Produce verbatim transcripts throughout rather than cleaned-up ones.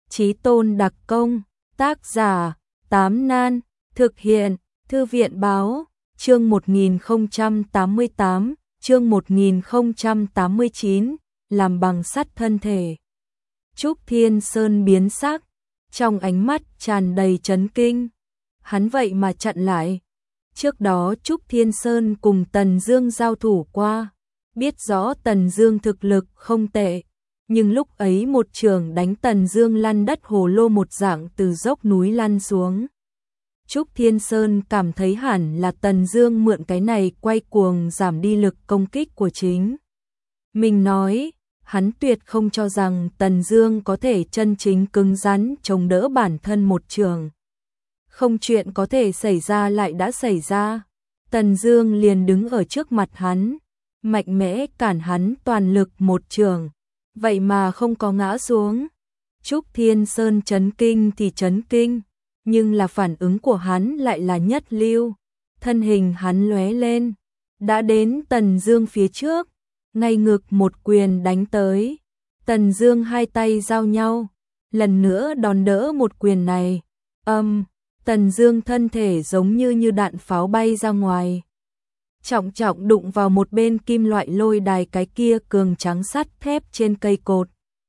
Chí tôn đặc công, tác giả, Tám Nan, thực hiện, Thư viện báo, chương một nghìn không trăm tám mươi tám, chương một nghìn không trăm tám mươi chín, làm bằng sắt thân thể. Trúc Thiên Sơn biến sắc, trong ánh mắt tràn đầy chấn kinh. Hắn vậy mà chặn lại. Trước đó Trúc Thiên Sơn cùng Tần Dương giao thủ qua, biết rõ Tần Dương thực lực không tệ, nhưng lúc ấy một trường đánh Tần Dương lăn đất hồ lô một dạng từ dốc núi lăn xuống. Trúc Thiên Sơn cảm thấy hẳn là Tần Dương mượn cái này quay cuồng giảm đi lực công kích của chính mình nói, hắn tuyệt không cho rằng Tần Dương có thể chân chính cứng rắn chống đỡ bản thân một trường. Không, chuyện có thể xảy ra lại đã xảy ra. Tần Dương liền đứng ở trước mặt hắn, mạnh mẽ cản hắn toàn lực một trường, vậy mà không có ngã xuống. Trúc Thiên Sơn chấn kinh thì chấn kinh, nhưng là phản ứng của hắn lại là nhất lưu. Thân hình hắn lóe lên, đã đến Tần Dương phía trước, ngay ngực một quyền đánh tới. Tần Dương hai tay giao nhau, lần nữa đòn đỡ một quyền này. Âm, Tần Dương thân thể giống như như đạn pháo bay ra ngoài, trọng trọng đụng vào một bên kim loại lôi đài cái kia cường trắng sắt thép trên cây cột,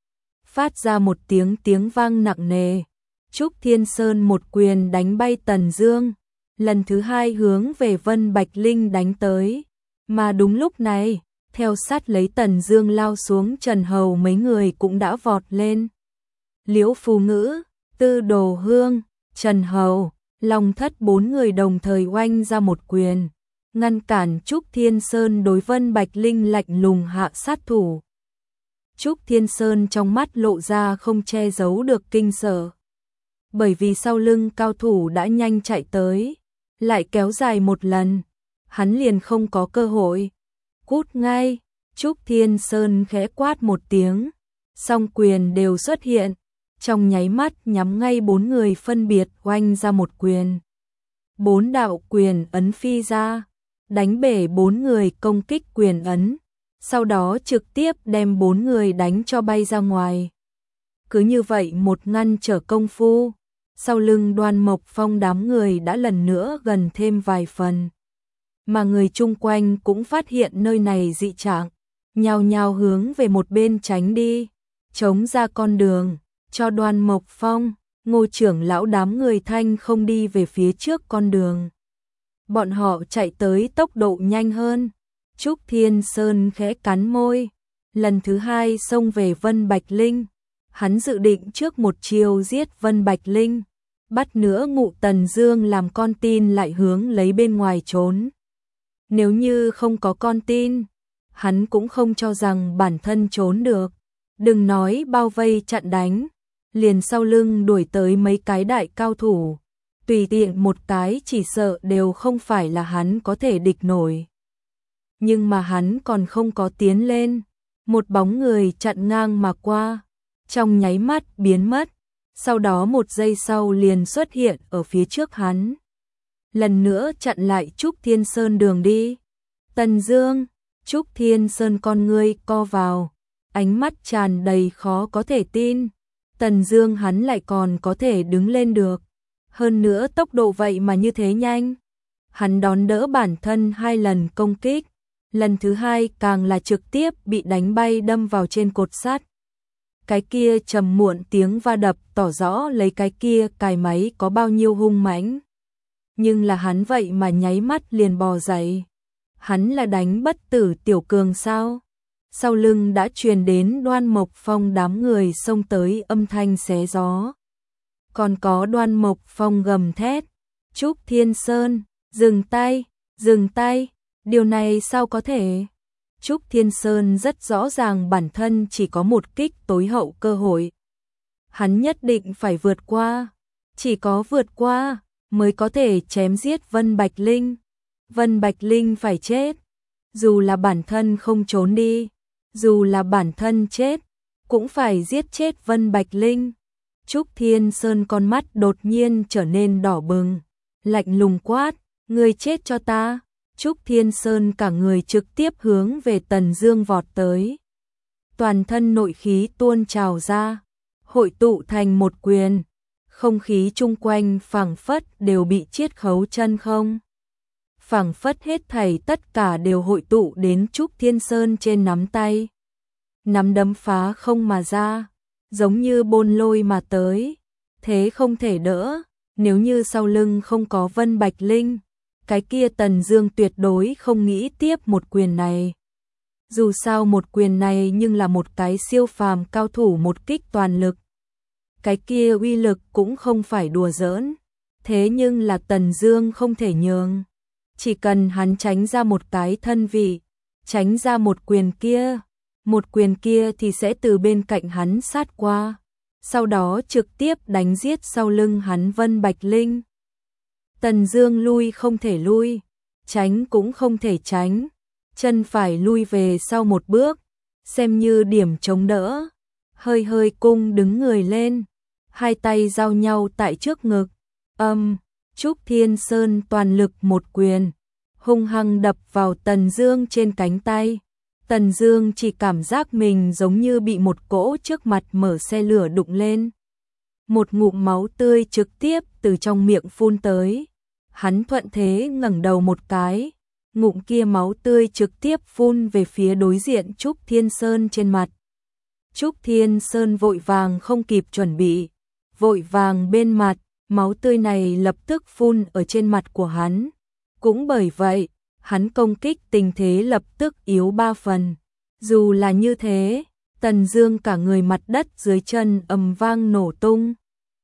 phát ra một tiếng tiếng vang nặng nề. Trúc Thiên Sơn một quyền đánh bay Tần Dương, lần thứ hai hướng về Vân Bạch Linh đánh tới, mà đúng lúc này, theo sát lấy Tần Dương lao xuống Trần Hầu mấy người cũng đã vọt lên. Liễu Phù Ngữ, Tư Đồ Hương, Trần Hầu, Long Thất bốn người đồng thời oanh ra một quyền, ngăn cản Trúc Thiên Sơn đối Vân Bạch Linh lạnh lùng hạ sát thủ. Trúc Thiên Sơn trong mắt lộ ra không che giấu được kinh sợ, bởi vì sau lưng cao thủ đã nhanh chạy tới, lại kéo dài một lần, hắn liền không có cơ hội. Cút ngay, Trúc Thiên Sơn khẽ quát một tiếng, song quyền đều xuất hiện, trong nháy mắt nhắm ngay bốn người phân biệt oanh ra một quyền. Bốn đạo quyền ấn phi ra, đánh bể bốn người công kích quyền ấn, sau đó trực tiếp đem bốn người đánh cho bay ra ngoài. Cứ như vậy một ngăn trở công phu, sau lưng Đoan Mộc Phong đám người đã lần nữa gần thêm vài phần. Mà người chung quanh cũng phát hiện nơi này dị trạng, nhao nhao hướng về một bên tránh đi, chống ra con đường, cho Đoan Mộc Phong, Ngô trưởng lão đám người thanh không đi về phía trước con đường. Bọn họ chạy tới tốc độ nhanh hơn. Trúc Thiên Sơn khẽ cắn môi, lần thứ hai xông về Vân Bạch Linh. Hắn dự định trước một chiều giết Vân Bạch Linh, bắt nữa Ngụ Tần Dương làm con tin lại hướng lấy bên ngoài trốn. Nếu như không có con tin, hắn cũng không cho rằng bản thân trốn được. Đừng nói bao vây chặn đánh, liền sau lưng đuổi tới mấy cái đại cao thủ, tùy tiện một cái chỉ sợ đều không phải là hắn có thể địch nổi. Nhưng mà hắn còn không có tiến lên, một bóng người chặn ngang mà qua, trong nháy mắt biến mất, sau đó một giây sau liền xuất hiện ở phía trước hắn. Lần nữa chặn lại Trúc Thiên Sơn đường đi. Tần Dương, Trúc Thiên Sơn con ngươi co vào, ánh mắt tràn đầy khó có thể tin. Tần Dương hắn lại còn có thể đứng lên được, hơn nữa tốc độ vậy mà như thế nhanh. Hắn đón đỡ bản thân hai lần công kích, lần thứ hai càng là trực tiếp bị đánh bay đâm vào trên cột sắt. Cái kia trầm muộn tiếng va đập tỏ rõ lấy cái kia cài máy có bao nhiêu hung mãnh. Nhưng là hắn vậy mà nháy mắt liền bò dậy. Hắn là đánh bất tử tiểu cường sao? Sau lưng đã truyền đến Đoan Mộc Phong đám người xông tới âm thanh xé gió. Còn có Đoan Mộc Phong gầm thét, Trúc Thiên Sơn, dừng tay, dừng tay, điều này sao có thể? Trúc Thiên Sơn rất rõ ràng bản thân chỉ có một kích tối hậu cơ hội. Hắn nhất định phải vượt qua, chỉ có vượt qua mới có thể chém giết Vân Bạch Linh. Vân Bạch Linh phải chết, dù là bản thân không trốn đi, dù là bản thân chết, cũng phải giết chết Vân Bạch Linh. Trúc Thiên Sơn con mắt đột nhiên trở nên đỏ bừng, lạnh lùng quát, ngươi chết cho ta. Trúc Thiên Sơn cả người trực tiếp hướng về Tần Dương vọt tới. Toàn thân nội khí tuôn trào ra, hội tụ thành một quyền, không khí chung quanh phảng phất đều bị chiết khấu chân không. Phảng phất hết thảy tất cả đều hội tụ đến Trúc Thiên Sơn trên nắm tay. Nắm đấm phá không mà ra, giống như bôn lôi mà tới, thế không thể đỡ, nếu như sau lưng không có Vân Bạch Linh, cái kia Tần Dương tuyệt đối không nghĩ tiếp một quyền này. Dù sao một quyền này nhưng là một cái siêu phàm cao thủ một kích toàn lực. Cái kia uy lực cũng không phải đùa giỡn, thế nhưng là Tần Dương không thể nhường. Chỉ cần hắn tránh ra một cái thân vị, tránh ra một quyền kia, một quyền kia thì sẽ từ bên cạnh hắn sát qua, sau đó trực tiếp đánh giết sau lưng hắn Vân Bạch Linh. Tần Dương lui không thể lui, tránh cũng không thể tránh, chân phải lui về sau một bước, xem như điểm chống đỡ, hơi hơi cung đứng người lên, hai tay giao nhau tại trước ngực, âm, Trúc Thiên Sơn toàn lực một quyền, hung hăng đập vào Tần Dương trên cánh tay. Tần Dương chỉ cảm giác mình giống như bị một cỗ trước mặt mở xe lửa đụng lên. Một ngụm máu tươi trực tiếp từ trong miệng phun tới. Hắn thuận thế ngẩng đầu một cái, ngụm kia máu tươi trực tiếp phun về phía đối diện Trúc Thiên Sơn trên mặt. Trúc Thiên Sơn vội vàng không kịp chuẩn bị, vội vàng bên mặt, máu tươi này lập tức phun ở trên mặt của hắn. Cũng bởi vậy, hắn công kích tình thế lập tức yếu ba phần. Dù là như thế, Tần Dương cả người mặt đất dưới chân ầm vang nổ tung.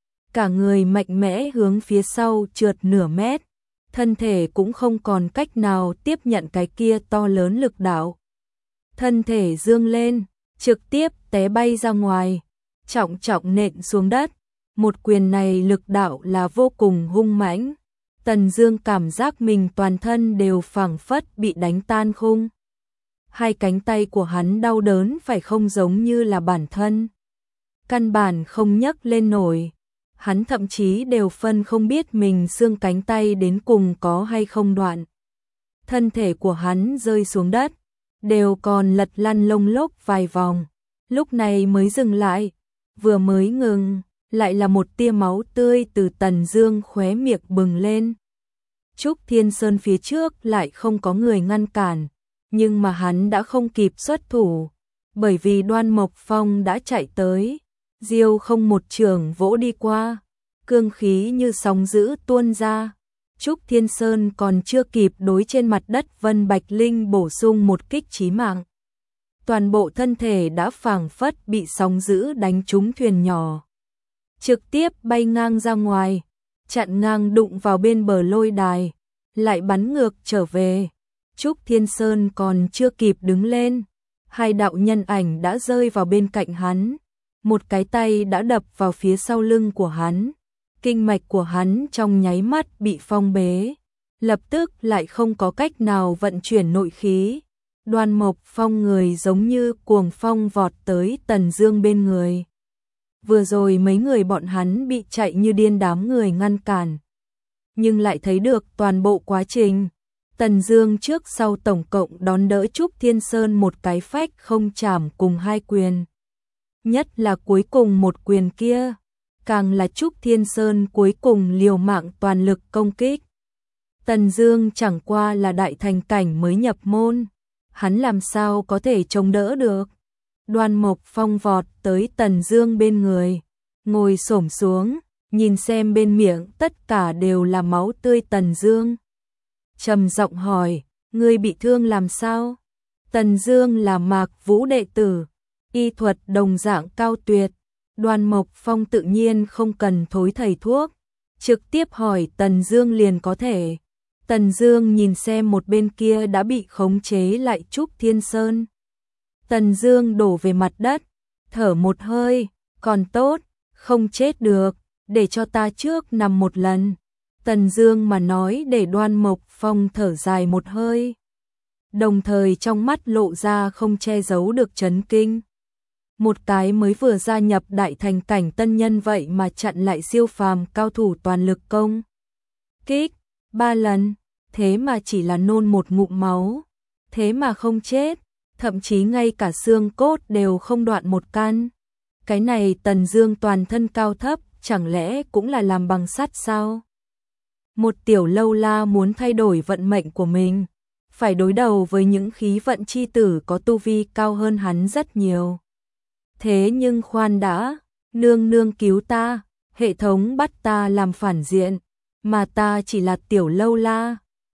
Cả người mạnh mẽ hướng phía sau trượt nửa mét, thân thể cũng không còn cách nào tiếp nhận cái kia to lớn lực đạo. Thân thể dương lên, trực tiếp té bay ra ngoài, trọng trọng nện xuống đất. Một quyền này lực đạo là vô cùng hung mãnh. Tần Dương cảm giác mình toàn thân đều phảng phất bị đánh tan khung. Hai cánh tay của hắn đau đớn phải không giống như là bản thân. Căn bản không nhấc lên nổi. Hắn thậm chí đều phân không biết mình xương cánh tay đến cùng có hay không đoạn. Thân thể của hắn rơi xuống đất, đều còn lật lăn lông lốc vài vòng, lúc này mới dừng lại. Vừa mới ngừng, lại là một tia máu tươi từ Tần Dương khóe miệng bừng lên. Trúc Thiên Sơn phía trước lại không có người ngăn cản, nhưng mà hắn đã không kịp xuất thủ, bởi vì Đoan Mộc Phong đã chạy tới, diêu không một trường vỗ đi qua, cương khí như sóng dữ tuôn ra. Trúc Thiên Sơn còn chưa kịp đối trên mặt đất Vân Bạch Linh bổ sung một kích chí mạng. Toàn bộ thân thể đã phảng phất bị sóng dữ đánh trúng thuyền nhỏ, trực tiếp bay ngang ra ngoài, chặn ngang đụng vào bên bờ lôi đài, lại bắn ngược trở về. Trúc Thiên Sơn còn chưa kịp đứng lên, hai đạo nhân ảnh đã rơi vào bên cạnh hắn, một cái tay đã đập vào phía sau lưng của hắn. Kinh mạch của hắn trong nháy mắt bị phong bế, lập tức lại không có cách nào vận chuyển nội khí. Đoan Mộc Phong người giống như cuồng phong vọt tới Tần Dương bên người. Vừa rồi mấy người bọn hắn bị chạy như điên đám người ngăn cản, nhưng lại thấy được toàn bộ quá trình. Tần Dương trước sau tổng cộng đón đỡ Trúc Thiên Sơn một cái phách không chạm cùng hai quyền. Nhất là cuối cùng một quyền kia, càng là Trúc Thiên Sơn cuối cùng liều mạng toàn lực công kích. Tần Dương chẳng qua là đại thành cảnh mới nhập môn, hắn làm sao có thể chống đỡ được. Đoan Mộc Phong vọt tới Tần Dương bên người, ngồi xổm xuống, nhìn xem bên miệng tất cả đều là máu tươi Tần Dương. Trầm giọng hỏi, ngươi bị thương làm sao? Tần Dương là Mạc Vũ đệ tử, y thuật đồng dạng cao tuyệt. Đoan Mộc Phong tự nhiên không cần thối thầy thuốc, trực tiếp hỏi Tần Dương liền có thể. Tần Dương nhìn xem một bên kia đã bị khống chế lại Trúc Thiên Sơn. Tần Dương đổ về mặt đất, thở một hơi, còn tốt, không chết được, để cho ta trước nằm một lần. Tần Dương mà nói để Đoan Mộc Phong thở dài một hơi, đồng thời trong mắt lộ ra không che giấu được chấn kinh. Một cái mới vừa gia nhập đại thành cảnh tân nhân vậy mà chặn lại siêu phàm cao thủ toàn lực công kích ba lần, thế mà chỉ là nôn một ngụm máu, thế mà không chết, thậm chí ngay cả xương cốt đều không đoạn một căn. Cái này Tần Dương toàn thân cao thấp, chẳng lẽ cũng là làm bằng sắt sao? Một tiểu lâu la muốn thay đổi vận mệnh của mình, phải đối đầu với những khí vận chi tử có tu vi cao hơn hắn rất nhiều. Thế nhưng khoan đã, nương nương cứu ta, hệ thống bắt ta làm phản diện, mà ta chỉ là tiểu lâu la.